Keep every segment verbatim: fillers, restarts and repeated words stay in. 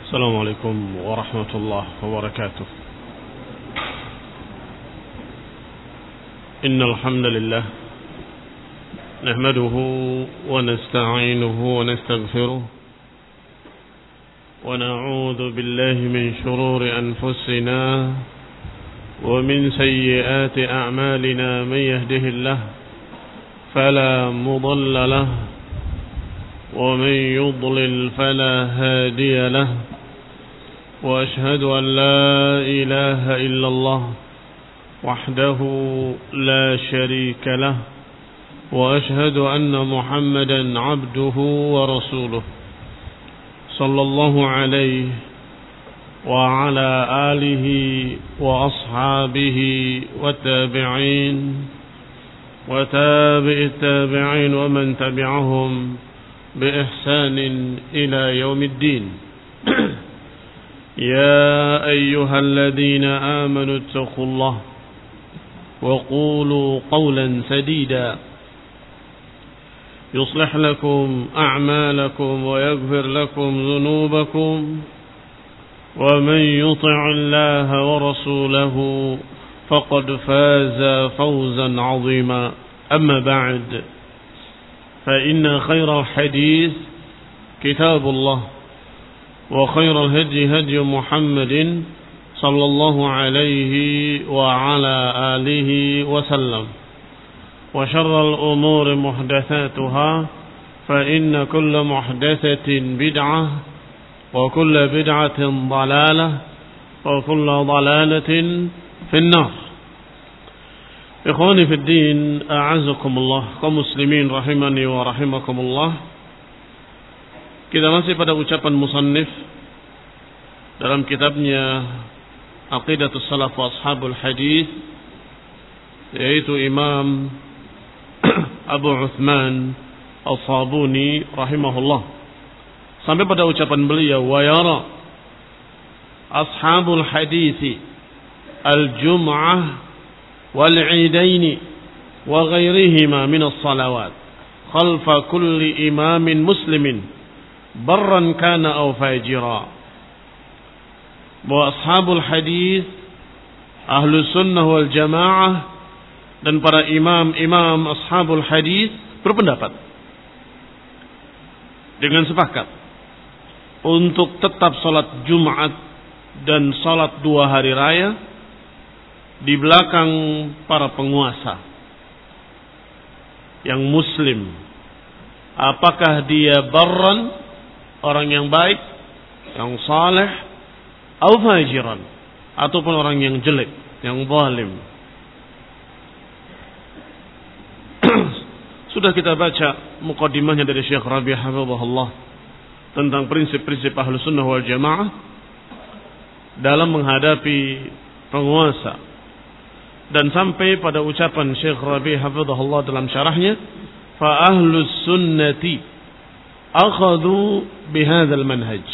السلام عليكم ورحمة الله وبركاته. إن الحمد لله نحمده ونستعينه ونستغفره ونعوذ بالله من شرور أنفسنا ومن سيئات أعمالنا. من يهده الله فلا مضل له ومن يضلل فلا هادي له، وأشهد أن لا إله إلا الله وحده لا شريك له، وأشهد أن محمدا عبده ورسوله صلى الله عليه وعلى آله وأصحابه والتابعين وتابع التابعين ومن تبعهم بإحسان إلى يوم الدين. يا أيها الذين آمنوا اتقوا الله وقولوا قولا سديدا يصلح لكم أعمالكم ويغفر لكم ذنوبكم، ومن يطع الله ورسوله فقد فاز فوزا عظيما. أما بعد، فإن خير الحديث كتاب الله، وخير الهدي هدي محمد صلى الله عليه وعلى آله وسلم، وشر الأمور محدثاتها، فإن كل محدثة بدعة وكل بدعة ضلالة وكل ضلالة في النار. Ikhwani fid din, a'azakumullah, kaum muslimin rahimani wa rahimakumullah. Kita masih pada ucapan musannif dalam kitabnya Aqidatus Salaf wa Ashabul Hadis, yaitu Imam Abu Uthman Al-Sabuni rahimahullah, sampai pada ucapan beliau, wa yara ashabul hadisi al-jum'ah والعيدين وغيرهما من الصلوات خلف كل إمام مسلم برا كان أو فاجرا. Bahwa ashabul hadis, ahlu sunnah wal jamaah, dan para imam-imam ashabul hadis berpendapat dengan sepakat untuk tetap salat Jumat dan salat dua hari raya di belakang para penguasa yang muslim, apakah dia barran, orang yang baik, yang saleh, atau fajiran, ataupun orang yang jelek, yang zalim. Sudah kita baca muqaddimahnya dari Syekh Rabi' hafizahullah tentang prinsip-prinsip Ahlus Sunnah wal Jamaah dalam menghadapi penguasa, dan sampai pada ucapan Syekh Rabi' hafizahullah dalam syarahnya, fa ahlus sunnati akhadhu bihadzal manhaj.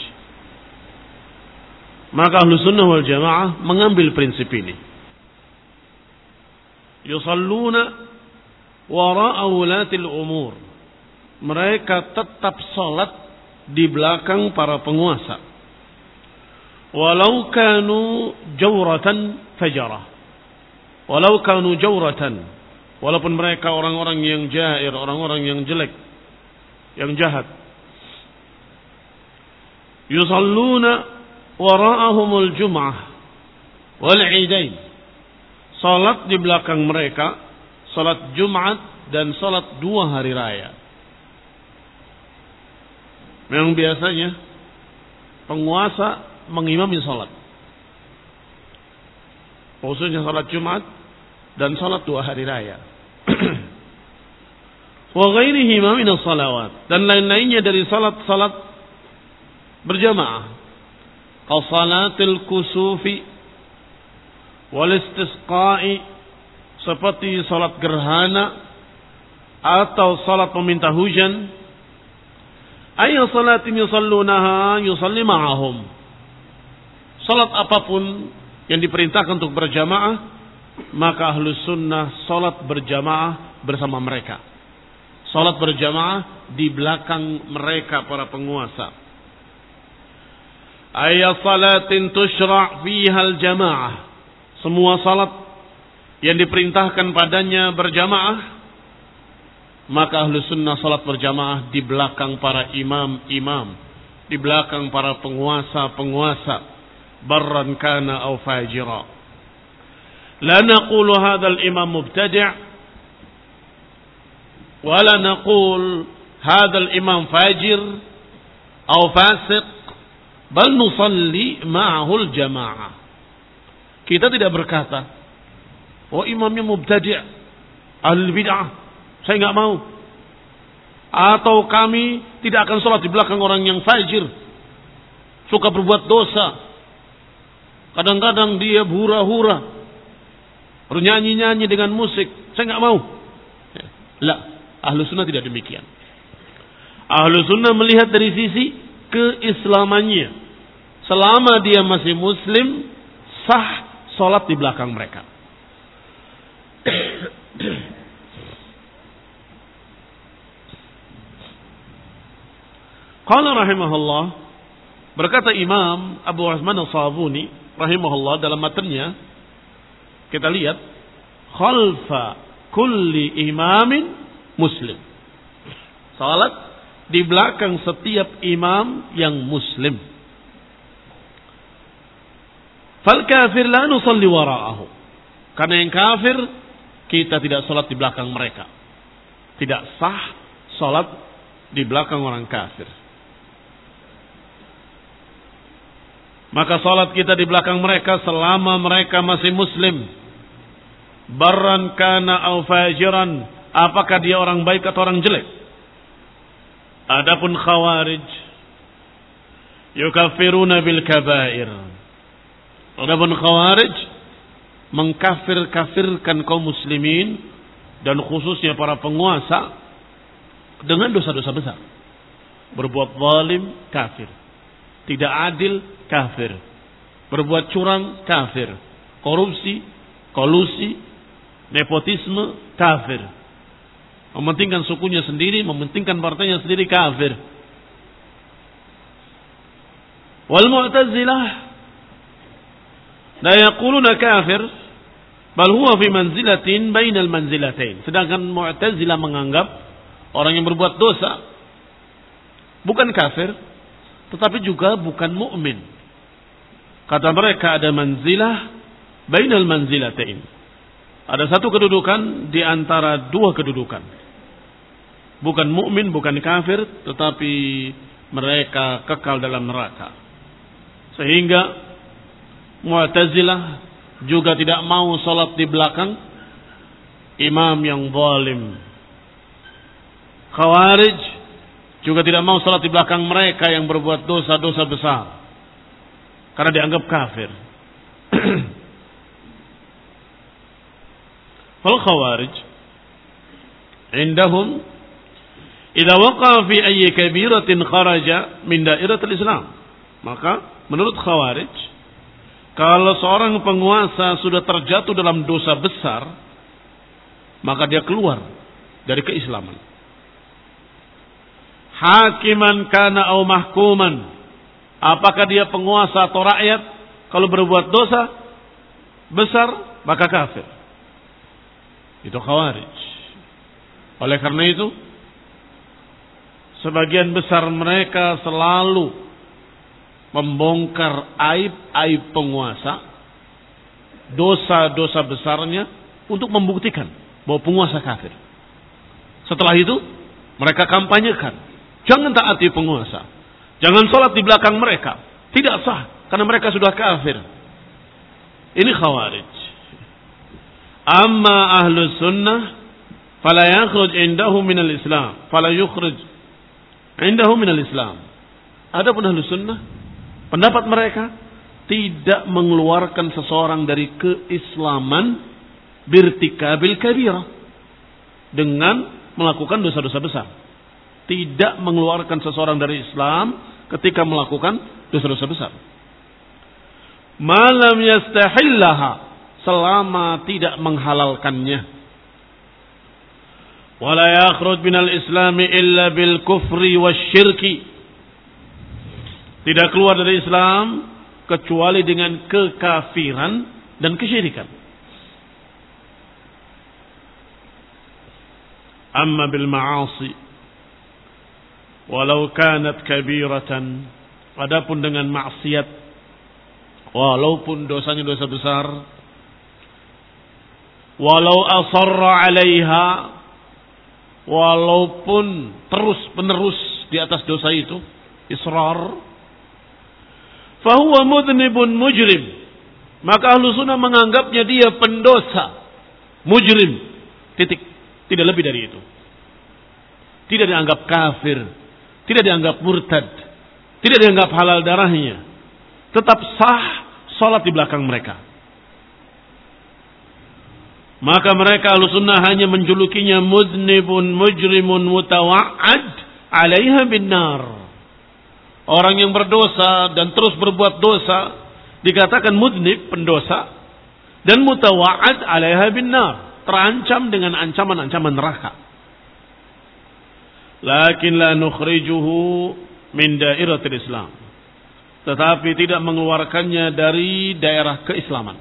Maka ahlus sunnah wal jamaah mengambil prinsip ini. Yusalluna wara'a ulatil umur. Mereka tetap salat di belakang para penguasa. Walau kanu jawratan fajarah. Walau kanu jawratan, walaupun mereka orang-orang yang jair, orang-orang yang jelek, yang jahat. Yusalluna wara'ahumul jum'ah wal 'idain. Salat di belakang mereka, salat Jumat dan salat dua hari raya. Memang biasanya penguasa mengimami salat, khususnya salat Jumat dan salat dua hari raya. Wa ghairihima min as-salawat, dan lain-lainnya dari salat-salat berjamaah. Qasalatil kusufi wal istisqa'i, seperti salat gerhana atau salat meminta hujan. Ayya salatin yusallunaha yusalli ma'ahum. Salat apapun yang diperintahkan untuk berjamaah, maka ahlus sunnah salat berjamaah bersama mereka. Salat berjamaah di belakang mereka para penguasa. Ayya salatin tushra' fiha al-jamaah. Semua salat yang diperintahkan padanya berjamaah, maka ahlu sunnah salat berjamaah di belakang para imam-imam, di belakang para penguasa-penguasa, barran kana aw fajira. La naqulu hadzal imam mubtadi' wa la naqul hadzal imam fajir aw fasiq, bal nusalli ma'ahu al-jamaah. Kita tidak berkata, oh imamnya mubtadi', ahli bid'ah, saya enggak mau. Atau kami tidak akan sholat di belakang orang yang fajir, suka berbuat dosa. Kadang-kadang dia hura-hura, bernyanyi-nyanyi dengan musik, saya enggak mau. La, ahlu sunnah tidak demikian. Ahlu sunnah melihat dari sisi keislamannya. Selama dia masih muslim, sah sholat di belakang mereka. Qala rahimahullah, berkata Imam Abu Uthman As-Sabuni rahimahullah dalam matanya, kita lihat, khalfa kulli imamin muslim. Salat di belakang setiap imam yang muslim. Fal kafir la nusalli wara'ahu. Karena yang kafir kita tidak salat di belakang mereka. Tidak sah salat di belakang orang kafir. Maka salat kita di belakang mereka selama mereka masih muslim. Barran kana aw fajiran, apakah dia orang baik atau orang jelek. Adapun khawarij yukaffiruna bil kabair. Adapun khawarij mengkafir-kafirkan kaum muslimin dan khususnya para penguasa dengan dosa-dosa besar. Berbuat zalim kafir, tidak adil kafir, berbuat curang kafir, korupsi, kolusi, nepotisme kafir, mementingkan sukunya sendiri, mementingkan partainya sendiri kafir. Wal Mu'tazilah la yaquluna kafir, bal huwa fi manzilatin bainal manzilatain. Sedangkan Mu'tazilah menganggap orang yang berbuat dosa bukan kafir, tetapi juga bukan mukmin. Kata mereka ada manzilah bainal manzilatain. Ada satu kedudukan di antara dua kedudukan. Bukan mukmin, bukan kafir, tetapi mereka kekal dalam neraka. Sehingga Mu'tazilah juga tidak mau salat di belakang imam yang zalim. Khawarij juga tidak mau salat di belakang mereka yang berbuat dosa-dosa besar, karena dianggap kafir. Fal khawarij indahum idza waqa fi ayyi kabiratin kharaja min dairatil Islam. Maka menurut khawarij, kalau seorang penguasa sudah terjatuh dalam dosa besar, maka dia keluar dari keislaman. Hakiman kana au mahkuman, apakah dia penguasa atau rakyat, kalau berbuat dosa besar maka kafir. Itu khawarij. Oleh karena itu, sebagian besar mereka selalu membongkar aib-aib penguasa, dosa-dosa besarnya, untuk membuktikan bahwa penguasa kafir. Setelah itu mereka kampanyekan, jangan taati penguasa, jangan sholat di belakang mereka, tidak sah karena mereka sudah kafir. Ini khawarij. Amma ahlu sunnah fala yakhruj indahu minal islam, fala yukhrij indahu minal islam. Adapun ahlu sunnah, pendapat mereka tidak mengeluarkan seseorang dari keislaman birtikabil kabirah, dengan melakukan dosa-dosa besar. Tidak mengeluarkan seseorang dari Islam ketika melakukan dosa-dosa besar. Malam yastahillaha, selama tidak menghalalkannya. Wala yakhruj minal islami illa bil kufri wasyirki, tidak keluar dari Islam kecuali dengan kekafiran dan kesyirikan. Amma bil ma'asi walau kanat kabiratan, adapun dengan maksiat walaupun dosanya dosa besar, walau asarra 'alaiha, walaupun terus menerus di atas dosa itu, israr, fahuwa mudnibun mujrim, maka ahlu sunnah menganggapnya dia pendosa, mujrim, titik, tidak lebih dari itu. Tidak dianggap kafir, tidak dianggap murtad, tidak dianggap halal darahnya, tetap sah salat di belakang mereka. Maka mereka ahlu sunnah hanya menjulukinya mudnibun mujrimun mutawa'ad 'alaiha bin nar. Orang yang berdosa dan terus berbuat dosa dikatakan mudnib, pendosa, dan mutawa'ad 'alaiha bin nar, terancam dengan ancaman-ancaman neraka. Lakin la nukhrijuhu min dairatil Islam, tetapi tidak mengeluarkannya dari daerah keislaman.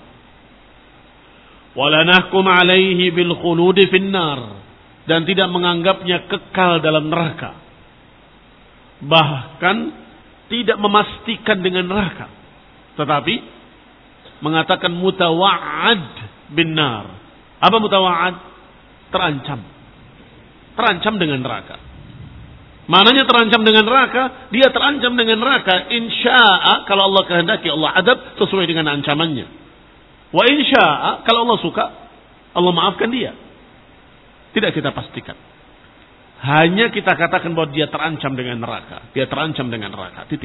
Wala nahkum 'alaihi bil khuludi fin nar, dan tidak menganggapnya kekal dalam neraka. Bahkan tidak memastikan dengan neraka, tetapi mengatakan mutawa'ad bin nar. Apa mutawa'ad? Terancam. Terancam dengan neraka. Mananya terancam dengan neraka? Dia terancam dengan neraka insya'a, kalau Allah kehendaki Allah adab sesuai dengan ancamannya. Wa insya'a, kalau Allah suka Allah maafkan dia. Tidak kita pastikan. Hanya kita katakan bahwa dia terancam dengan neraka. Dia terancam dengan neraka. Titik.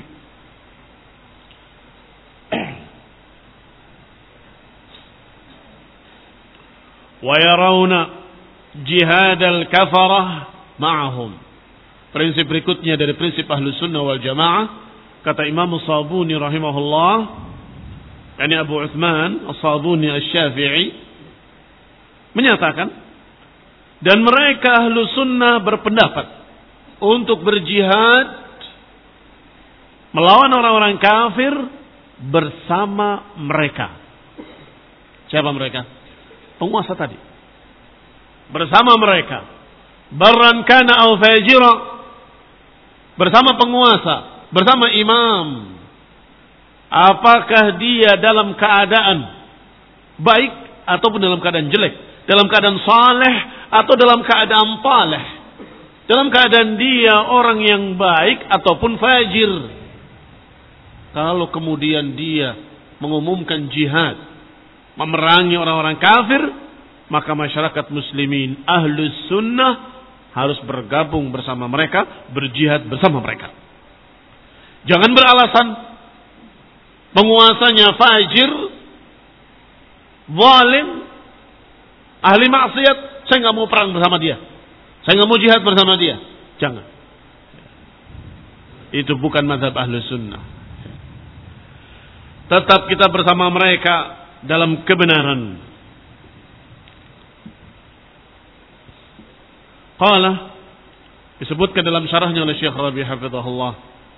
Wa yarawna jihad al-kafarah ma'ahum. Prinsip berikutnya dari prinsip ahlu sunnah wal jamaah, kata Imam As-Sabuni rahimahullah, yani Abu Uthman As-Sabuni Asy-Syafi'i, menyatakan, dan mereka ahlu sunnah berpendapat untuk berjihad melawan orang-orang kafir bersama mereka. Siapa mereka? Penguasa tadi. Bersama mereka. Barran kana aw fajira, bersama penguasa, bersama imam. Apakah dia dalam keadaan baik ataupun dalam keadaan jelek, dalam keadaan saleh atau dalam keadaan taleh, dalam keadaan dia orang yang baik ataupun fajir. Kalau kemudian dia mengumumkan jihad, memerangi orang-orang kafir, maka masyarakat muslimin ahlus sunnah harus bergabung bersama mereka, berjihad bersama mereka. Jangan beralasan penguasanya fajir, zalim, ahli maksiat, saya nggak mau perang bersama dia, saya nggak mau jihad bersama dia. Jangan. Itu bukan mazhab ahlus sunnah. Tetap kita bersama mereka dalam kebenaran. Qala, disebutkan dalam syarahnya oleh Syekh Rabi hafizahullah,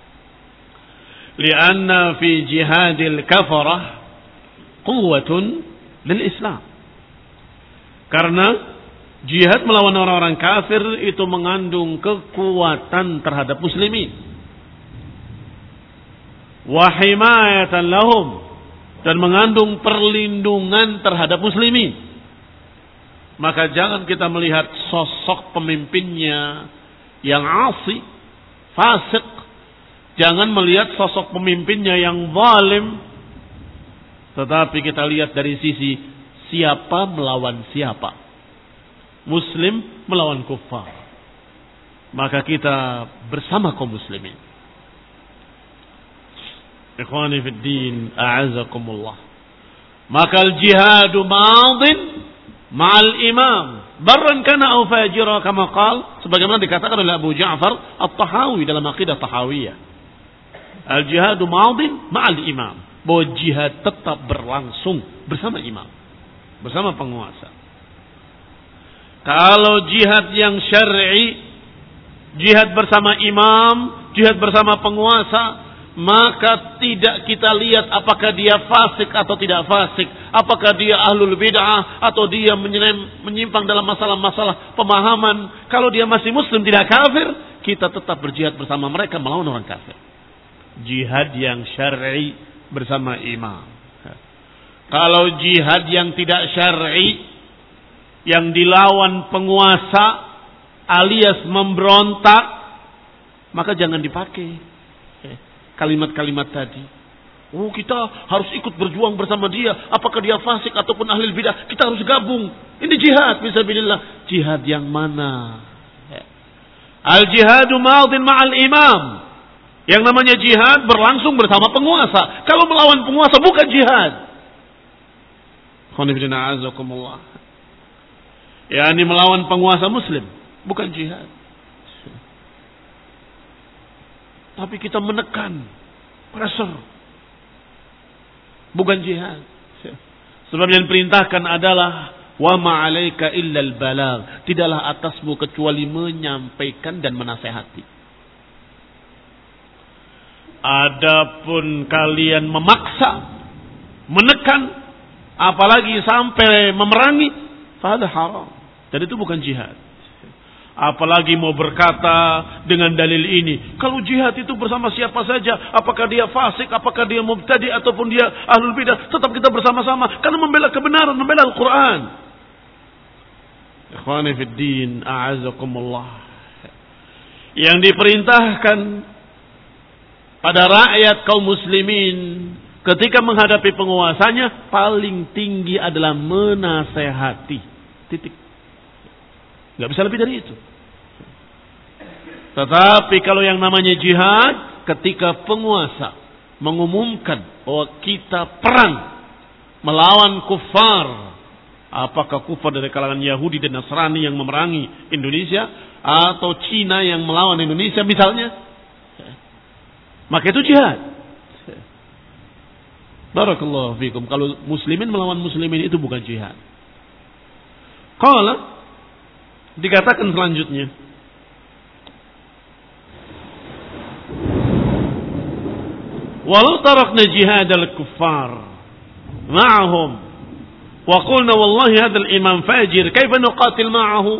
lianna fi jihadil kafarah quwwatun lil Islam. Karena jihad melawan orang-orang kafir itu mengandung kekuatan terhadap muslimin. Wa himayatan lahum, dan mengandung perlindungan terhadap muslimin. Maka jangan kita melihat sosok pemimpinnya yang asi, fasik. Jangan melihat sosok pemimpinnya yang zalim. Tetapi kita lihat dari sisi siapa melawan siapa. Muslim melawan kufar. Maka kita bersama kaum muslimin. Ikhwani fid din, a'azakumullah. Maka al-jihadu madin ma'al imam, barran kana aw fajira, kama qal, sebagaimana dikatakan oleh Abu Ja'far At-Tahawi dalam Aqidah Tahawiyah. Al-jihadu madin ma'al imam, bahwa jihad tetap berlangsung bersama imam, bersama penguasa. Kalau jihad yang syar'i, jihad bersama imam, jihad bersama penguasa, maka tidak kita lihat apakah dia fasik atau tidak fasik, apakah dia ahlul bid'ah atau dia menyimpang dalam masalah-masalah pemahaman. Kalau dia masih muslim tidak kafir, kita tetap berjihad bersama mereka melawan orang kafir. Jihad yang syar'i bersama imam. Kalau jihad yang tidak syar'i, yang dilawan penguasa alias memberontak, maka jangan dipakai kalimat-kalimat tadi. Oh, kita harus ikut berjuang bersama dia. Apakah dia fasik ataupun ahli bidah, kita harus gabung. Ini jihad fisabilillah. Jihad yang mana? Al-jihadu madin ma'al imam. Yang namanya jihad berlangsung bersama penguasa. Kalau melawan penguasa bukan jihad. Khonifidina azakumullah. Ya, ini melawan penguasa muslim, bukan jihad. Tapi kita menekan, pressure, bukan jihad. Sebab yang diperintahkan adalah wa ma'alaika illal balagh. Tidaklah atasmu kecuali menyampaikan dan menasehati. Adapun kalian memaksa, menekan, apalagi sampai memerangi, fahada haram. Dan itu bukan jihad. Apalagi mau berkata dengan dalil ini, kalau jihad itu bersama siapa saja, apakah dia fasik, apakah dia mubtadi ataupun dia ahlul bidah, tetap kita bersama-sama karena membela kebenaran, membela Al-Quran. Ikhwani fid din, a'azakumullah. Yang diperintahkan pada rakyat kaum muslimin ketika menghadapi penguasanya paling tinggi adalah menasehati. Titik. Gak bisa lebih dari itu. Tetapi kalau yang namanya jihad, ketika penguasa mengumumkan bahwa kita perang melawan kufar, apakah kufar dari kalangan Yahudi dan Nasrani yang memerangi Indonesia, atau Cina yang melawan Indonesia misalnya, maka itu jihad. Barakallahu fikum. Kalau muslimin melawan muslimin itu bukan jihad. Qala, dikatakan selanjutnya, walau tarakna jihad al-kuffar ma'ahum wa qulna wallahi hadha al-imam fajir kaifa nuqatil ma'ahu.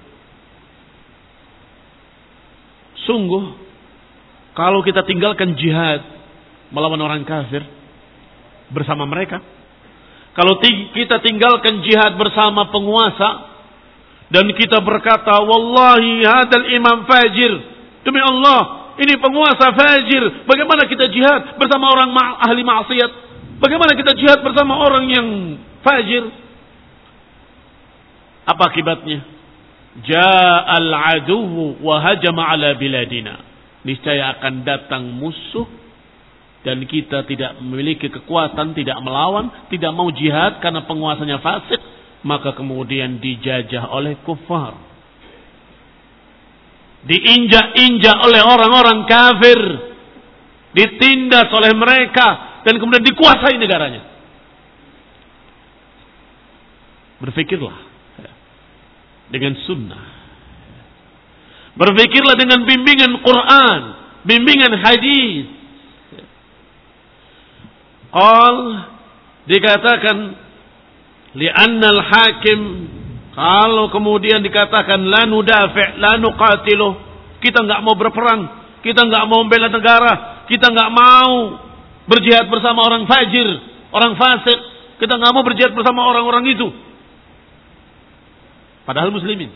Sungguh kalau kita tinggalkan jihad melawan orang kafir bersama mereka, kalau kita tinggalkan jihad bersama penguasa dan kita berkata wallahi hadal imam fajir, demi Allah ini penguasa fajir, bagaimana kita jihad bersama orang ma- ahli maksiat? Bagaimana kita jihad bersama orang yang fajir? Apa akibatnya? Ja'al aduwwu wa hajama ala biladina. Niscaya akan datang musuh dan kita tidak memiliki kekuatan, tidak melawan, tidak mau jihad karena penguasanya fasik, maka kemudian dijajah oleh kufar, diinjak-injak oleh orang-orang kafir, ditindas oleh mereka, dan kemudian dikuasai negaranya. Berfikirlah dengan sunnah, berfikirlah dengan bimbingan Quran, bimbingan hadis. Qal, dikatakan li'anna al-hakim, kalau kemudian dikatakan la nudafi' la nuqatiluh, kita enggak mau berperang, kita enggak mau membela negara, kita enggak mau berjihad bersama orang fajir, orang fasik, kita enggak mau berjihad bersama orang-orang itu. Padahal muslimin.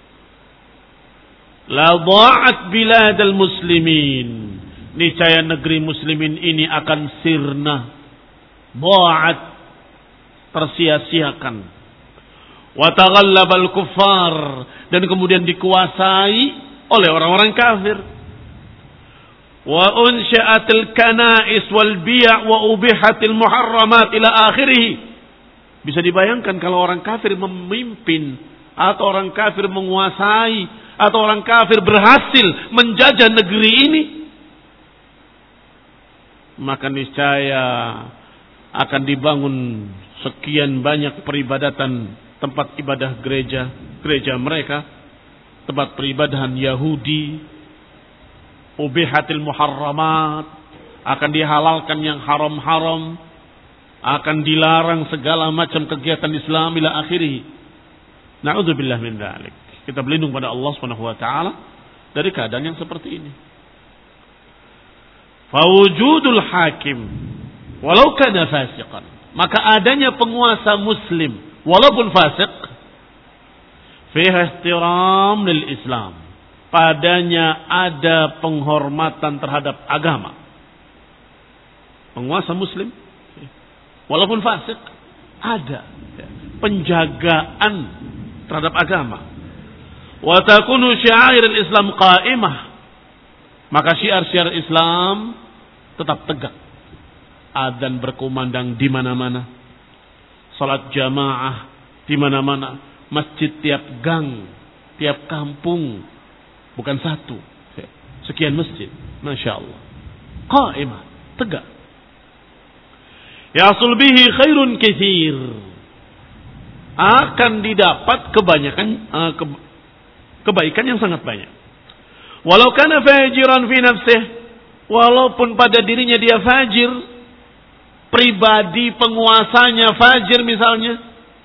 La dha'at biladal muslimin. Niscaya negeri muslimin ini akan sirna. Dha'at, tersia-siakan. Wa taghallabal kuffar, dan kemudian dikuasai oleh orang-orang kafir. Wa unsha'atil kana'is wal bi' wa ubihatil muharramat ila akhirih. Bisa dibayangkan kalau orang kafir memimpin atau orang kafir menguasai atau orang kafir berhasil menjajah negeri ini, maka niscaya akan dibangun sekian banyak peribadatan, tempat ibadah gereja, gereja mereka, tempat peribadahan Yahudi, ubihatil muharramat, akan dihalalkan yang haram-haram, akan dilarang segala macam kegiatan Islam ila akhirih. Na'udzubillah min dzalik. Kita berlindung pada Allah Subhanahu wa taala dari keadaan yang seperti ini. Fawujudul hakim walau kana fasiqan, maka adanya penguasa muslim walaupun fasik, fiha ihtiram lil Islam, padanya ada penghormatan terhadap agama. Penguasa muslim walaupun fasik, ada penjagaan terhadap agama. Wa takunu syi'air al-Islam qa'imah, maka syiar-syiar Islam tetap tegak. Adzan berkumandang di mana-mana, salat jamaah di mana-mana, masjid tiap gang, tiap kampung, bukan satu, sekian masjid, masya Allah, qa'imah, tegak. Yasul bihi khairun katsir, akan didapat kebanyakan uh, ke, kebaikan yang sangat banyak. Walau kana fajiran fi nafsihi, walaupun pada dirinya dia fajir, pribadi penguasanya fajir misalnya,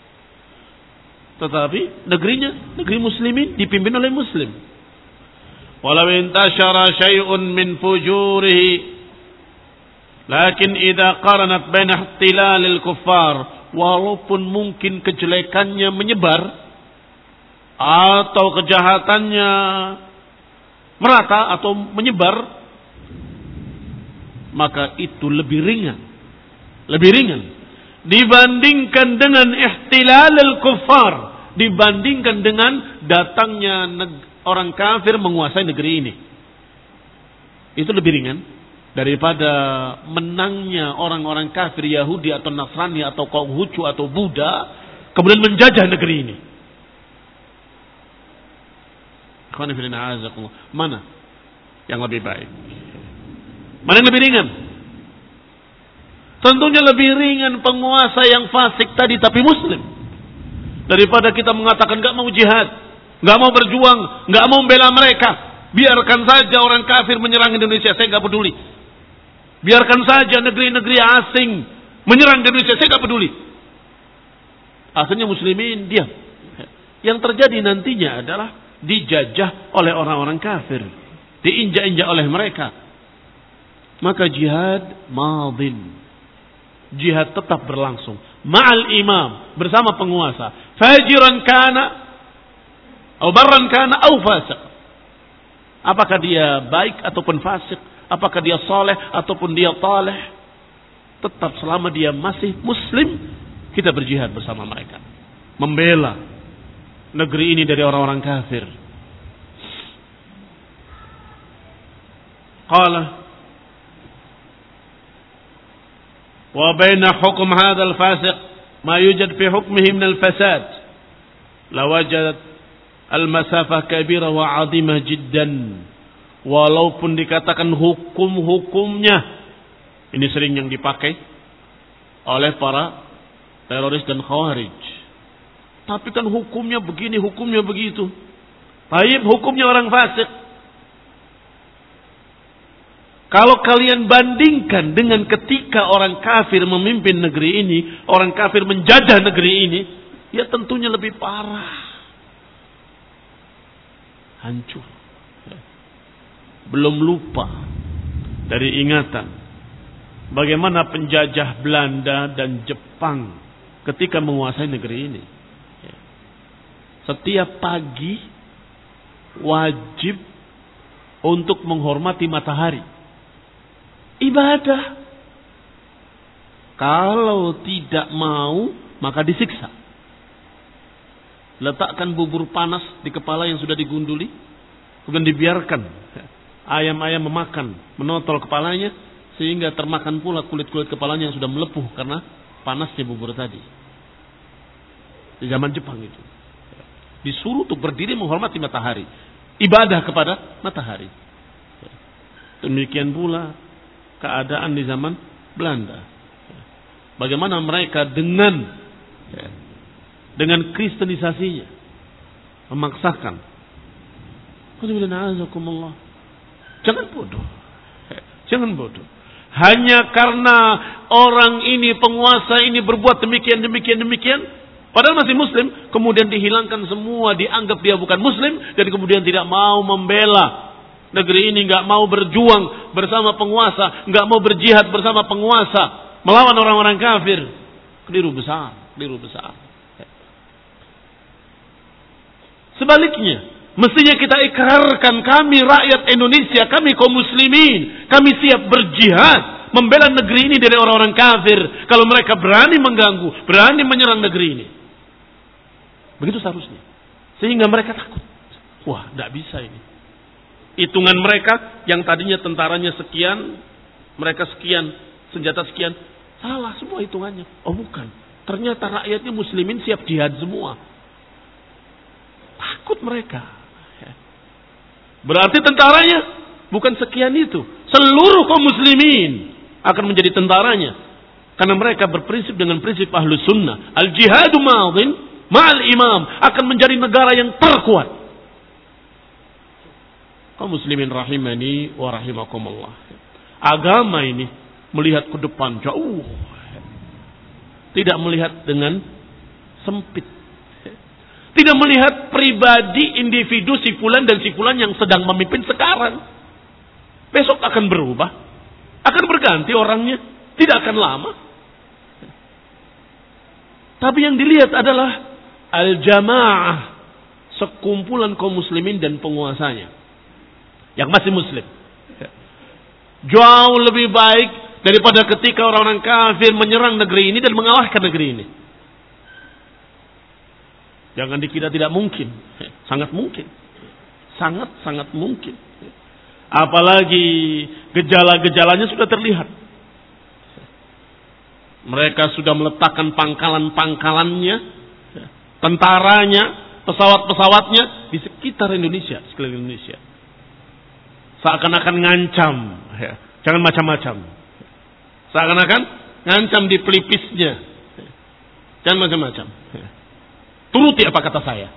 tetapi negerinya negeri muslimin dipimpin oleh muslim. Walau intashara syai'un min fujurihi, lakin idza qaranat baina ihtilalil kuffar, walaupun mungkin kejelekannya menyebar atau kejahatannya merata atau menyebar, maka itu lebih ringan, lebih ringan dibandingkan dengan ihtilalil kuffar, dibandingkan dengan datangnya orang kafir menguasai negeri ini. Itu lebih ringan daripada menangnya orang-orang kafir Yahudi atau Nasrani atau kaum Hucu atau Buddha kemudian menjajah negeri ini. Mana yang lebih baik? Mana yang lebih ringan? Tentunya lebih ringan penguasa yang fasik tadi tapi muslim, daripada kita mengatakan gak mau jihad, gak mau berjuang, gak mau membela mereka. Biarkan saja orang kafir menyerang Indonesia, saya gak peduli. Biarkan saja negeri-negeri asing menyerang Indonesia, saya gak peduli. Asalnya muslimin diam. Yang terjadi nantinya adalah dijajah oleh orang-orang kafir, diinjak-injak oleh mereka. Maka jihad madin, jihad tetap berlangsung ma'al imam, bersama penguasa, fajiran kana atau barran kana atau fasik. Apakah dia baik ataupun fasik, apakah dia saleh ataupun dia taleh, tetap selama dia masih muslim, kita berjihad bersama mereka, membela negeri ini dari orang-orang kafir. Qala wa baina hukm hadha al-fasiq ma yujad fi hukmihi min al-fasad lawajad al-masafah kabira wa 'azimah jiddan. Walaupun dikatakan hukum-hukumnya, ini sering yang dipakai oleh para teroris dan khawarij, tapi kan hukumnya begini, hukumnya begitu. Baik, hukumnya orang fasik. Kalau kalian bandingkan dengan ketika orang kafir memimpin negeri ini, orang kafir menjajah negeri ini, ya tentunya lebih parah. Hancur. Belum lupa dari ingatan bagaimana penjajah Belanda dan Jepang ketika menguasai negeri ini. Setiap pagi wajib untuk menghormati matahari, ibadah. Kalau tidak mau maka disiksa. Letakkan bubur panas di kepala yang sudah digunduli, kemudian dibiarkan ayam-ayam memakan, menotol kepalanya sehingga termakan pula kulit-kulit kepalanya yang sudah melepuh karena panasnya bubur tadi. Di zaman Jepang itu disuruh untuk berdiri menghormati matahari, ibadah kepada matahari. Demikian pula keadaan di zaman Belanda. Bagaimana mereka dengan dengan kristenisasinya memaksakan. Jangan bodoh. Jangan bodoh. Hanya karena orang ini, penguasa ini berbuat demikian, demikian, demikian. Padahal masih muslim. Kemudian dihilangkan semua, dianggap dia bukan muslim. Dan kemudian tidak mau membela negeri ini, nggak mau berjuang bersama penguasa, nggak mau berjihad bersama penguasa, melawan orang-orang kafir. Keliru besar, keliru besar. Sebaliknya, mestinya kita ikrarkan, kami rakyat Indonesia, kami kaum muslimin, kami siap berjihad membela negeri ini dari orang-orang kafir. Kalau mereka berani mengganggu, berani menyerang negeri ini. Begitu seharusnya. Sehingga mereka takut. Wah, tidak bisa ini. Hitungan mereka yang tadinya tentaranya sekian, mereka sekian, senjata sekian. Salah semua hitungannya. Oh bukan. Ternyata rakyatnya muslimin siap jihad semua. Takut mereka. Berarti tentaranya bukan sekian itu. Seluruh kaum muslimin akan menjadi tentaranya. Karena mereka berprinsip dengan prinsip ahlus sunnah. Al-jihadu madin ma'al imam. Akan menjadi negara yang terkuat. Kaum muslimin rahimani wa rahimakumullah. Agama ini melihat ke depan jauh. Tidak melihat dengan sempit. Tidak melihat pribadi, individu, si fulan dan si fulan yang sedang memimpin sekarang. Besok akan berubah. Akan berganti orangnya. Tidak akan lama. Tapi yang dilihat adalah al-jamaah. Sekumpulan kaum muslimin dan penguasanya. Yang masih muslim. Jauh lebih baik daripada ketika orang-orang kafir menyerang negeri ini dan mengalahkan negeri ini. Jangan dikira tidak mungkin. Sangat mungkin. Sangat-sangat mungkin. Apalagi gejala-gejalanya sudah terlihat. Mereka sudah meletakkan pangkalan-pangkalannya, tentaranya, pesawat-pesawatnya di sekitar Indonesia, sekeliling Indonesia. Seakan-akan ngancam. Jangan macam-macam. Seakan-akan ngancam di pelipisnya. Jangan macam-macam. Turuti apa kata saya.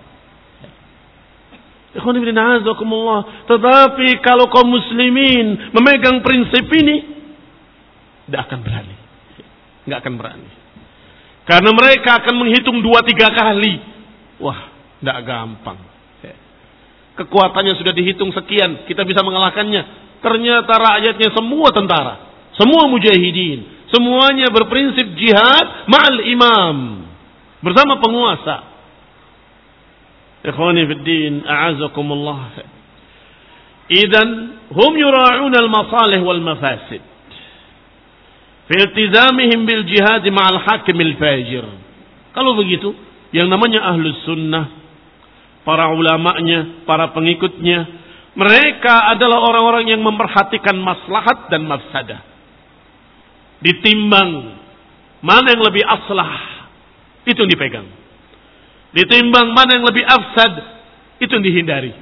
Tetapi kalau kaum muslimin memegang prinsip ini, tidak akan berani. Tidak akan berani. Karena mereka akan menghitung dua tiga kali. Wah, tidak gampang. Kekuatannya sudah dihitung sekian, kita bisa mengalahkannya. Ternyata rakyatnya semua tentara, semua mujahidin, semuanya berprinsip jihad ma'al imam, bersama penguasa. Ikhwani fid din, a'azakumullah. Idzan hum yura'una al-masalih wal mafasid fi iltizamihim bil jihad ma'al hakim al-fajir. Kalau begitu, yang namanya ahlus sunnah, para ulamanya, para pengikutnya, mereka adalah orang-orang yang memperhatikan maslahat dan mafsadah. Ditimbang mana yang lebih aslah, itu yang dipegang. Ditimbang mana yang lebih afsad, itu yang dihindari.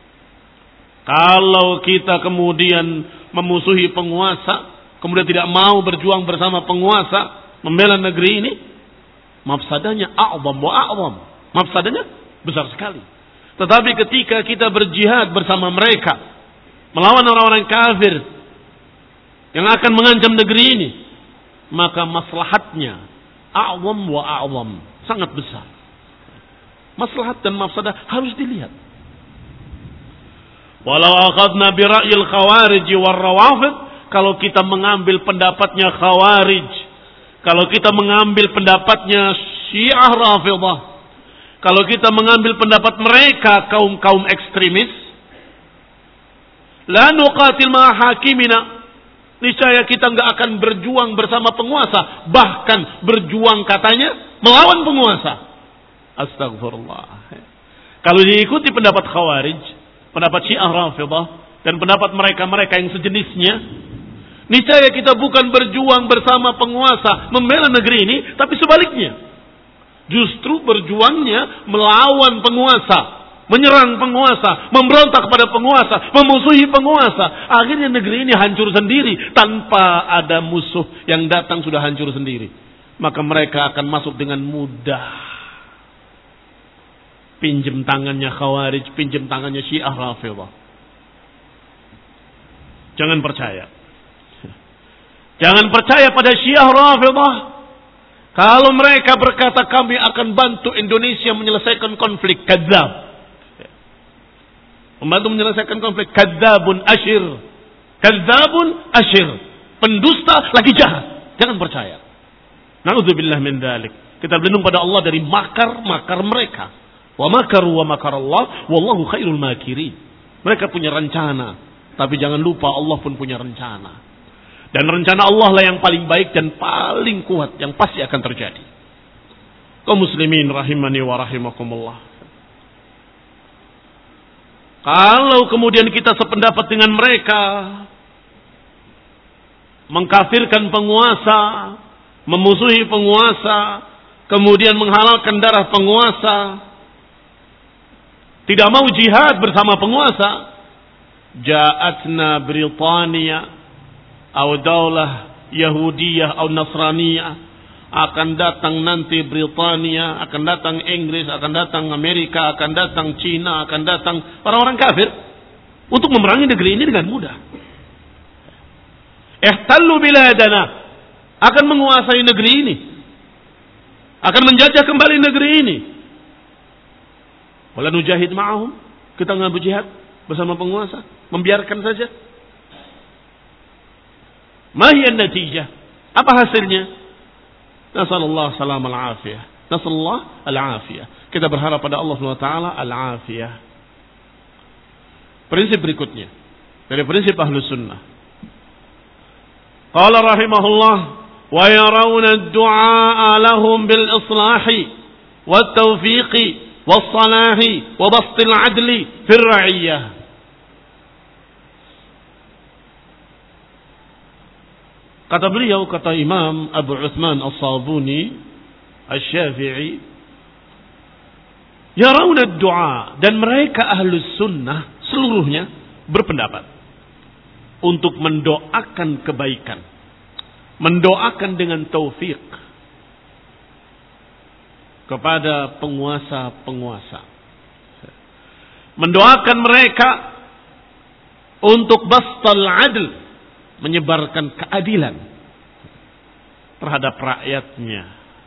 Kalau kita kemudian memusuhi penguasa, kemudian tidak mau berjuang bersama penguasa, membela negeri ini, mafsadahnya a'zam wa a'zam. Mafsadahnya besar sekali. Tetapi ketika kita berjihad bersama mereka, melawan orang-orang kafir yang akan mengancam negeri ini, maka maslahatnya a'zam wa a'zam, sangat besar. Maslahat dan mafsadah harus dilihat. Walau akhadna bi ra'yil khawarij war rawafid, kalau kita mengambil pendapatnya khawarij, kalau kita mengambil pendapatnya Syiah Rafidhah, kalau kita mengambil pendapat mereka kaum-kaum ekstremis, la nuqatil ma hakimina, niscaya kita enggak akan berjuang bersama penguasa, bahkan berjuang katanya melawan penguasa. Astagfirullah. Kalau diikuti pendapat khawarij, pendapat Syiah Rafidhah dan pendapat mereka-mereka yang sejenisnya, niscaya kita bukan berjuang bersama penguasa membela negeri ini, tapi sebaliknya. Justru berjuangnya melawan penguasa, menyerang penguasa, memberontak pada penguasa, memusuhi penguasa. Akhirnya negeri ini hancur sendiri tanpa ada musuh yang datang, sudah hancur sendiri. Maka mereka akan masuk dengan mudah. Pinjam tangannya khawarij, pinjam tangannya Syiah Rafidhah. Jangan percaya. Jangan percaya pada Syiah Rafidhah. Kalau mereka berkata kami akan bantu Indonesia menyelesaikan konflik, kadzab. Membantu menyelesaikan konflik, kadzabun asyir. Kadzabun asyir. Pendusta lagi jahat. Jangan percaya. Na'udzubillah min dzalik. Kita berlindung pada Allah dari makar-makar mereka. Wa makaru wa makar Allah wallahu khairul makirin. Mereka punya rencana, tapi jangan lupa Allah pun punya rencana. Dan rencana Allah lah yang paling baik dan paling kuat yang pasti akan terjadi. Kaum muslimin rahimani wa rahimakumullah. Kalau kemudian kita sependapat dengan mereka, mengkafirkan penguasa, memusuhi penguasa, kemudian menghalalkan darah penguasa, tidak mau jihad bersama penguasa, ja'atna Britania atau daulah Yahudiyah atau Nasraniyah, akan datang nanti Britania, akan datang Inggris, akan datang Amerika, akan datang Cina, akan datang orang-orang kafir untuk memerangi negeri ini dengan mudah. Ihtallu biladana, akan menguasai negeri ini, akan menjajah kembali negeri ini. Wala nujahid ma'ahum, kita enggak berjihad bersama penguasa, membiarkan saja. Ma hiya natijah? Apa hasilnya? Nasallallahu salam al-afiyah. Nasallallahu al-afiyah. Kita berharap pada Allah Subhanahu wa taala al-afiyah. Prinsip berikutnya dari prinsip Ahlus Sunnah. Qala rahimahullah wa yarawna ad-du'a lahum bil islahi wat tawfiqi was salahi wa bastil adli fir ra'iyyah. Kata beliau, kata Imam Abu Uthman As-Sabuni Asy-Syafi'i, yarawna ad-du'a, dan mereka Ahlus Sunnah seluruhnya berpendapat untuk mendoakan kebaikan, mendoakan dengan taufik kepada penguasa-penguasa, mendoakan mereka untuk bastal adl, menyebarkan keadilan terhadap rakyatnya.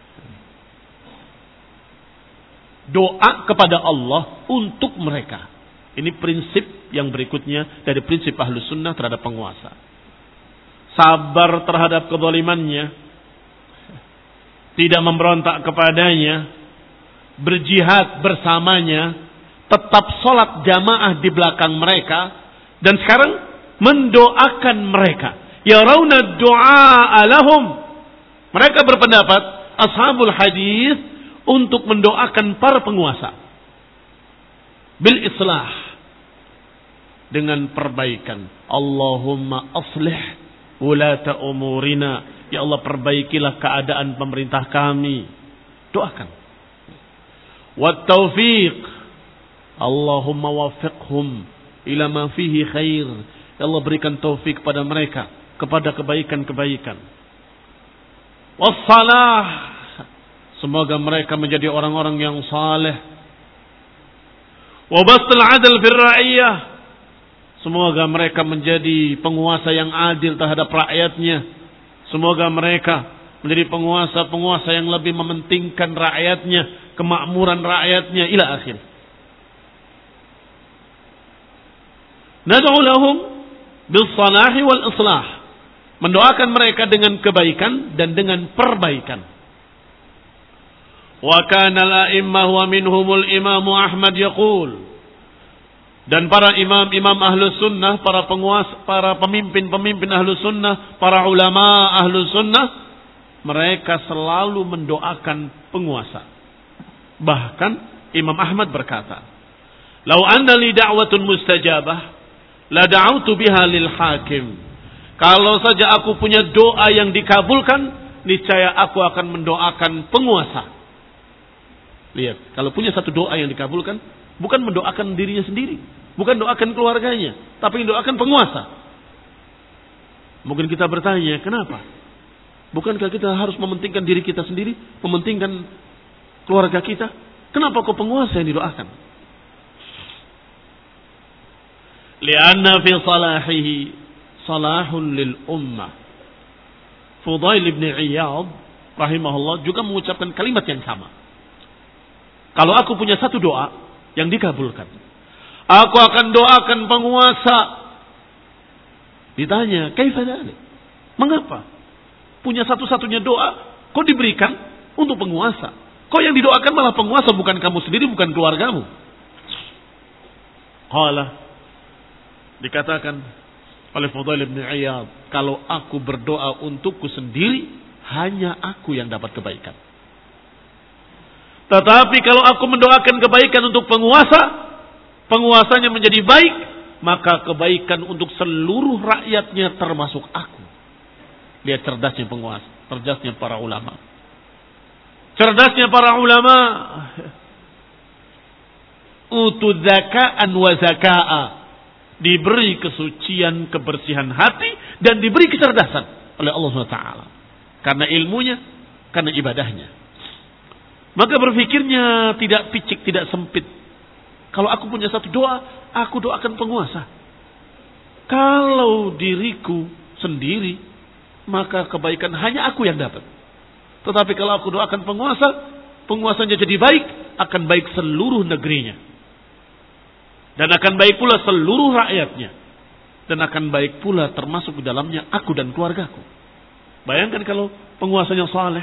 Doa kepada Allah untuk mereka. Ini prinsip yang berikutnya dari prinsip Ahlus Sunnah terhadap penguasa. Sabar terhadap kezalimannya, tidak memberontak kepadanya, berjihad bersamanya, tetap sholat jamaah di belakang mereka, dan sekarang mendoakan mereka. Yarawna du'a lahum. Mereka berpendapat, ashabul hadis, untuk mendoakan para penguasa bil islah, dengan perbaikan. Allahumma aslih wulata umurina, ya Allah perbaikilah keadaan pemerintah kami. Doakan. Wat taufiq, Allahumma wafiqhum ila ma fihi khair, ya Allah berikan taufik pada mereka kepada kebaikan-kebaikan. Wassalah, semoga mereka menjadi orang-orang yang saleh. Wabastul adl fil ra'iyah, semoga mereka menjadi penguasa yang adil terhadap rakyatnya. Semoga mereka menjadi penguasa-penguasa yang lebih mementingkan rakyatnya, kemakmuran rakyatnya, ila akhir. Nad'u lahum bis salahi wal islah, mendoakan mereka dengan kebaikan dan dengan perbaikan. Wa kana al-a'immah wa minhumul Imam Ahmad yaqul, dan para imam-imam Ahlus Sunnah, para penguasa, para pemimpin-pemimpin Ahlus Sunnah, para ulama Ahlus Sunnah, mereka selalu mendoakan penguasa. Bahkan Imam Ahmad berkata, "Lau anna li da'watun mustajabah, la da'autu biha lil hakim." Kalau saja aku punya doa yang dikabulkan, niscaya aku akan mendoakan penguasa. Lihat, kalau punya satu doa yang dikabulkan, bukan mendoakan dirinya sendiri, bukan doakan keluarganya, tapi mendoakan penguasa. Mungkin kita bertanya, kenapa? Bukankah kita harus mementingkan diri kita sendiri, mementingkan keluarga kita? Kenapa kok penguasa yang didoakan? Lianna fi salahihi salahun lil ummah. Fudail bin Iyad rahimahullah juga mengucapkan kalimat yang sama. Kalau aku punya satu doa yang dikabulkan, aku akan doakan penguasa. Ditanya, kaifa dzalik? Mengapa? Punya satu-satunya doa kok diberikan untuk penguasa? Kok yang didoakan malah penguasa, bukan kamu sendiri, bukan keluargamu? Qala, dikatakan oleh Fudail bin Iyad, kalau aku berdoa untukku sendiri, hanya aku yang dapat kebaikan. Tetapi kalau aku mendoakan kebaikan untuk penguasa, penguasanya menjadi baik, maka kebaikan untuk seluruh rakyatnya termasuk aku. Lihat cerdasnya penguasa, cerdasnya para ulama. Cerdasnya para ulama. Utu zaka'an wa zaka'a. Diberi kesucian, kebersihan hati, dan diberi kecerdasan oleh Allah subhanahu wa taala. Karena ilmunya, karena ibadahnya. Maka berpikirnya tidak picik, tidak sempit. Kalau aku punya satu doa, aku doakan penguasa. Kalau diriku sendiri, maka kebaikan hanya aku yang dapat. Tetapi kalau aku doakan penguasa, penguasanya jadi baik, akan baik seluruh negerinya. Dan akan baik pula seluruh rakyatnya. Dan akan baik pula termasuk di dalamnya aku dan keluargaku. Bayangkan kalau penguasanya saleh,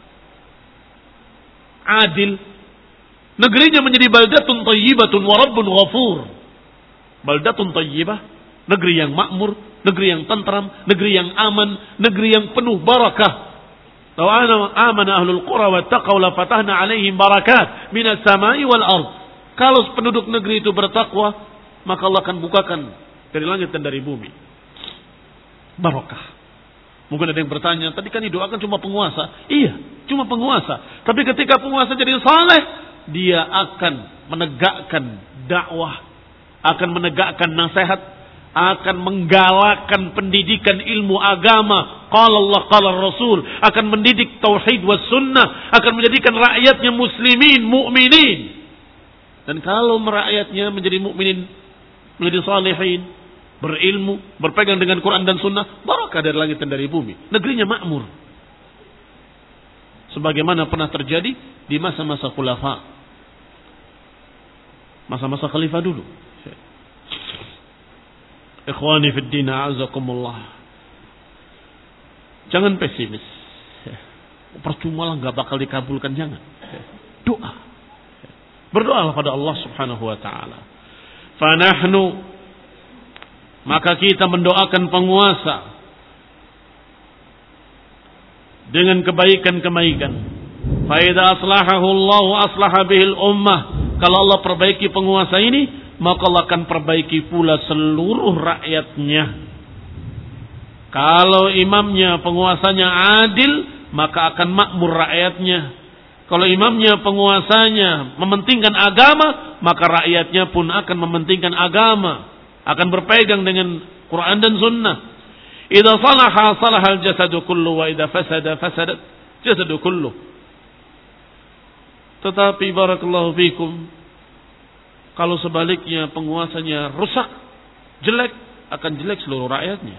adil, negerinya menjadi baldatun thayyibatun wa rabbun ghafur. Baldatun thayyibah, negeri yang makmur, negeri yang tentram, negeri yang aman, negeri yang penuh barakah. Law amana ahlul qura wattaqaw la fatahna alaihim barakat minas samai wal ard. Kalau penduduk negeri itu bertakwa, maka Allah akan bukakan dari langit dan dari bumi barakah. Mungkin ada yang bertanya, tadi kan didoakan cuma penguasa. Iya, cuma penguasa. Tapi ketika penguasa jadi saleh, dia akan menegakkan dakwah, akan menegakkan nasihat, akan menggalakkan pendidikan ilmu agama, qala Allah qala Rasul, akan mendidik tauhid was sunnah, akan menjadikan rakyatnya muslimin, mukminin. Dan kalau rakyatnya menjadi mukminin, menjadi salihin, berilmu, berpegang dengan Quran dan Sunnah, barakah dari langit dan dari bumi. Negerinya makmur. Sebagaimana pernah terjadi di masa-masa khulafa. Masa-masa khalifah dulu. Ikhwani fid din, a'azakumullah. Jangan pesimis. Percuma lah, gak bakal dikabulkan, jangan. Doa. Berdoalah pada Allah subhanahu wa ta'ala. Fanahnu, maka kita mendoakan penguasa dengan kebaikan-kebaikan. Fa idza aslahahu Allah aslaha bihil ummah. Kalau Allah perbaiki penguasa ini, maka Allah akan perbaiki pula seluruh rakyatnya. Kalau imamnya, penguasanya adil, maka akan makmur rakyatnya. Kalau imamnya, penguasanya mementingkan agama, maka rakyatnya pun akan mementingkan agama, akan berpegang dengan Quran dan Sunnah. Idza salaha salaha al-jasadu kullu wa idza fasada fasada jasadu kullu. Tetapi barakallahu fikum, kalau sebaliknya penguasanya rusak, jelek, akan jelek seluruh rakyatnya.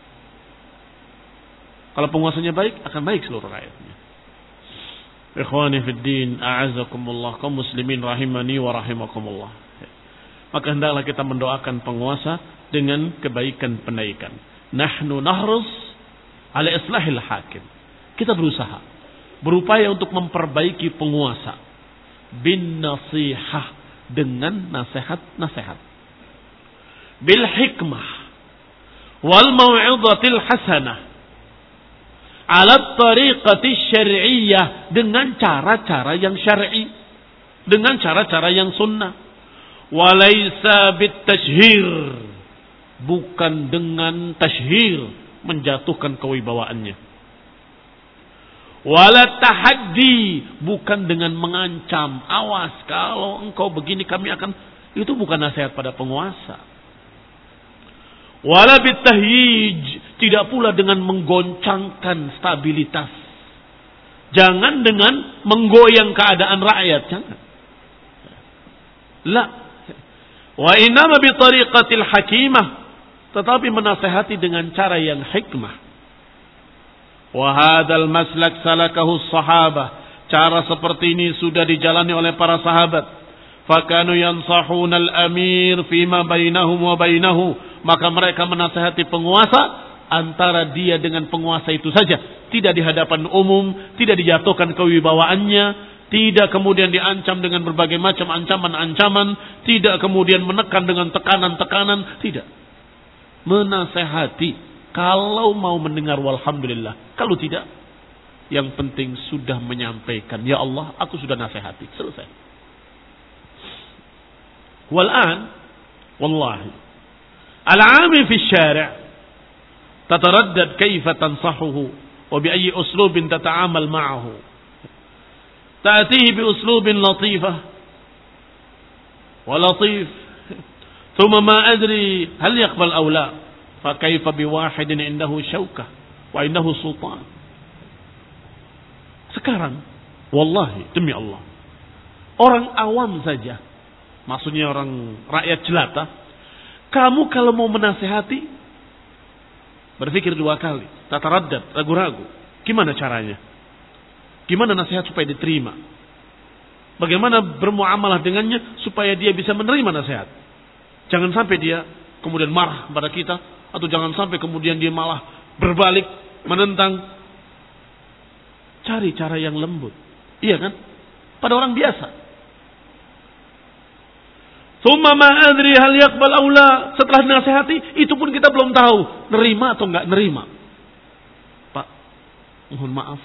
Kalau penguasanya baik, akan baik seluruh rakyatnya. Ikhwani fid din, a'azakumullah, kaum muslimin rahimani wa rahimakumullah. Maka hendaklah kita mendoakan penguasa dengan kebaikan-penaikan. Nahnu nahrus ala islahil hakim. Kita berusaha, berupaya untuk memperbaiki penguasa bin nasihah, dengan nasihat-nasihat, bil hikmah wal mau'izatil hasanah, ala tariqati syar'iyyah, dengan cara-cara yang syar'i, dengan cara-cara yang sunnah. Walaysa bit tashhir, bukan dengan tashhir, menjatuhkan kewibawaannya. Wala tahaddi, bukan dengan mengancam, awas kalau engkau begini kami akan, itu bukan nasihat pada penguasa. Wala bit tahyij, tidak pula dengan menggoncangkan stabilitas. Jangan dengan menggoyang keadaan rakyat, jangan. La. Wa innama bi tariqatil hakimah, tetapi menasihati dengan cara yang hikmah. Wa hadzal maslak salakahu sahabah. Cara seperti ini sudah dijalani oleh para sahabat. Fakanu yansahuna al-amir fima bainahum wa bainahu. Maka mereka menasihati penguasa antara dia dengan penguasa itu saja. Tidak di hadapan umum, tidak dijatuhkan kewibawaannya, tidak kemudian diancam dengan berbagai macam ancaman-ancaman, tidak kemudian menekan dengan tekanan-tekanan, tidak. Menasihati kalau mau mendengar walhamdulillah, kalau tidak yang penting sudah menyampaikan, ya Allah aku sudah nasihati, selesai. Wal'an wallahi al-'ami fi syari' tataraddad kaifa tansahuhu wa bi ayyi uslubin tata'amal ma'ahu. Ta'tihi bi uslubin latifah wa latif thumma ma adri hal yaqbal aw la fa kaifa bi wahidin indahu syawkah wa indahu sultan. Sekarang wallahi demi Allah, orang awam saja, maksudnya orang rakyat jelata, kamu kalau mau menasihati berpikir dua kali, tataraddad, ragu-ragu. Gimana caranya? Gimana nasihat supaya diterima? Bagaimana bermuamalah dengannya supaya dia bisa menerima nasihat? Jangan sampai dia kemudian marah pada kita, atau jangan sampai kemudian dia malah berbalik menentang. Cari cara yang lembut. Iya kan? Pada orang biasa. Tsumma ma adri hal yaqbal aw la. Setelah dinasihati, itu pun kita belum tahu nerima atau enggak nerima. Pak, mohon maaf.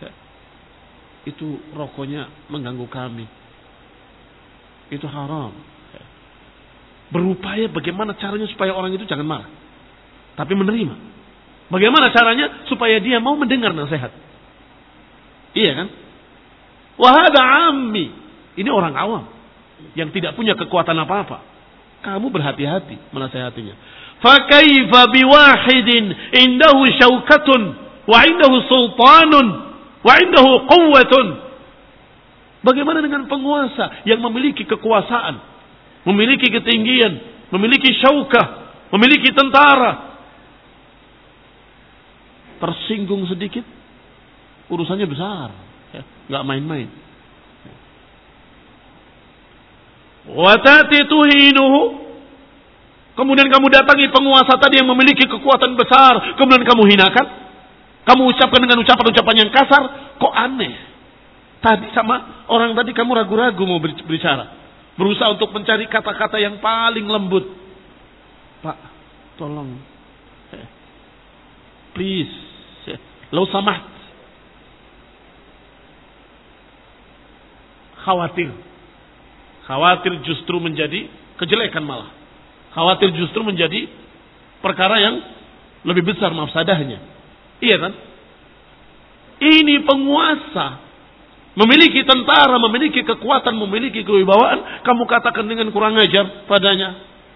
Itu rokoknya mengganggu kami. Itu haram. Berupaya bagaimana caranya supaya orang itu jangan marah, tapi menerima. Bagaimana caranya supaya dia mau mendengar nasihat. Iya kan? Wahada ammi. Ini orang awam yang tidak punya kekuatan apa-apa. Kamu berhati-hati menasihatinya. Fa kaifa biwahidin indahu syaukatun wa indahu sultanun wa indahu quwwatun. Bagaimana dengan penguasa yang memiliki kekuasaan, memiliki ketinggian, memiliki syaukah, memiliki tentara? Tersinggung sedikit, urusannya besar, ya, nggak main-main. Watati tuhinuhu, kemudian kamu datangi penguasa tadi yang memiliki kekuatan besar, kemudian kamu hinakan, kamu ucapkan dengan ucapan-ucapan yang kasar. Kok aneh? Tadi sama orang tadi kamu ragu-ragu mau berbicara, berusaha untuk mencari kata-kata yang paling lembut. Pak, tolong, please, lau samaht. Khawatir. Khawatir justru menjadi kejelekan malah. Khawatir justru menjadi perkara yang lebih besar mafsadahnya. Iya kan? Ini penguasa. Memiliki tentara, memiliki kekuatan, memiliki kewibawaan. Kamu katakan dengan kurang ajar padanya.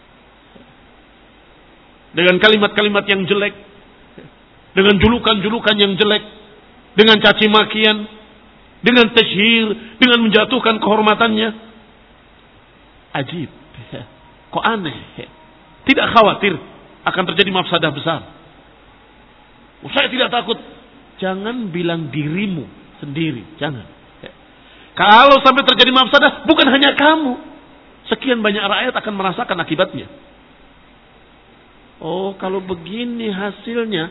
Dengan kalimat-kalimat yang jelek. Dengan julukan-julukan yang jelek. Dengan caci makian. Dengan tasyhir, dengan menjatuhkan kehormatannya. Ajib. Kok aneh. Tidak khawatir akan terjadi mafsadah besar. Saya tidak takut. Jangan bilang dirimu sendiri. Jangan. Kalau sampai terjadi mafsadah, bukan hanya kamu. Sekian banyak rakyat akan merasakan akibatnya. Oh, kalau begini hasilnya,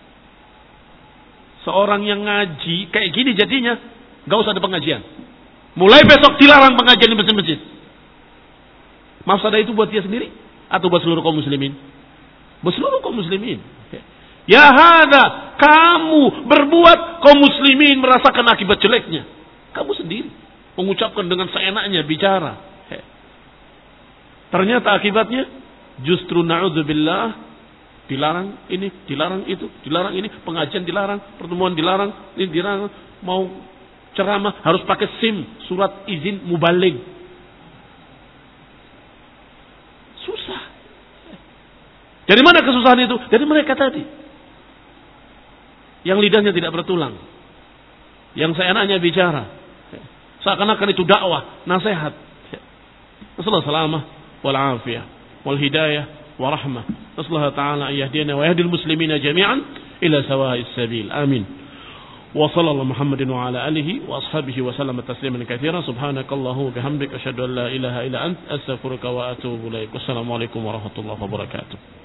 seorang yang ngaji kayak gini jadinya. Gak usah ada pengajian. Mulai besok dilarang pengajian di masjid-masjid. Mafsadah itu buat dia sendiri atau buat seluruh kaum muslimin? Buat seluruh kaum muslimin. Ya hada, kamu berbuat kaum muslimin merasakan akibat jeleknya. Kamu sendiri mengucapkan dengan seenaknya bicara. Ternyata akibatnya justru na'udzubillah, dilarang ini, dilarang itu, dilarang ini, pengajian dilarang, pertemuan dilarang, ini dilarang, mau ceramah harus pakai SIM, surat izin mubaligh. Susah. Dari mana kesusahan itu? Dari mereka tadi. Yang lidahnya tidak bertulang. Yang seenaknya bicara. Seakan-akan itu dakwah, nasihat. Nasallahu salamah wal afiyah wal hidayah wa rahmah. Nasallahu ta'ala an yahdina wa yahdil muslimina jami'an ila sawa'is sabil. Amin. Wa sallallahu Muhammadin wa ala alihi wa ashabihi wa sallama tasliman katsiran. Subhanakallahumma wa bihamdika asyhadu an la ilaha illa anta astaghfiruka wa atubu ilaik. Wassalamualaikum warahmatullahi wabarakatuh.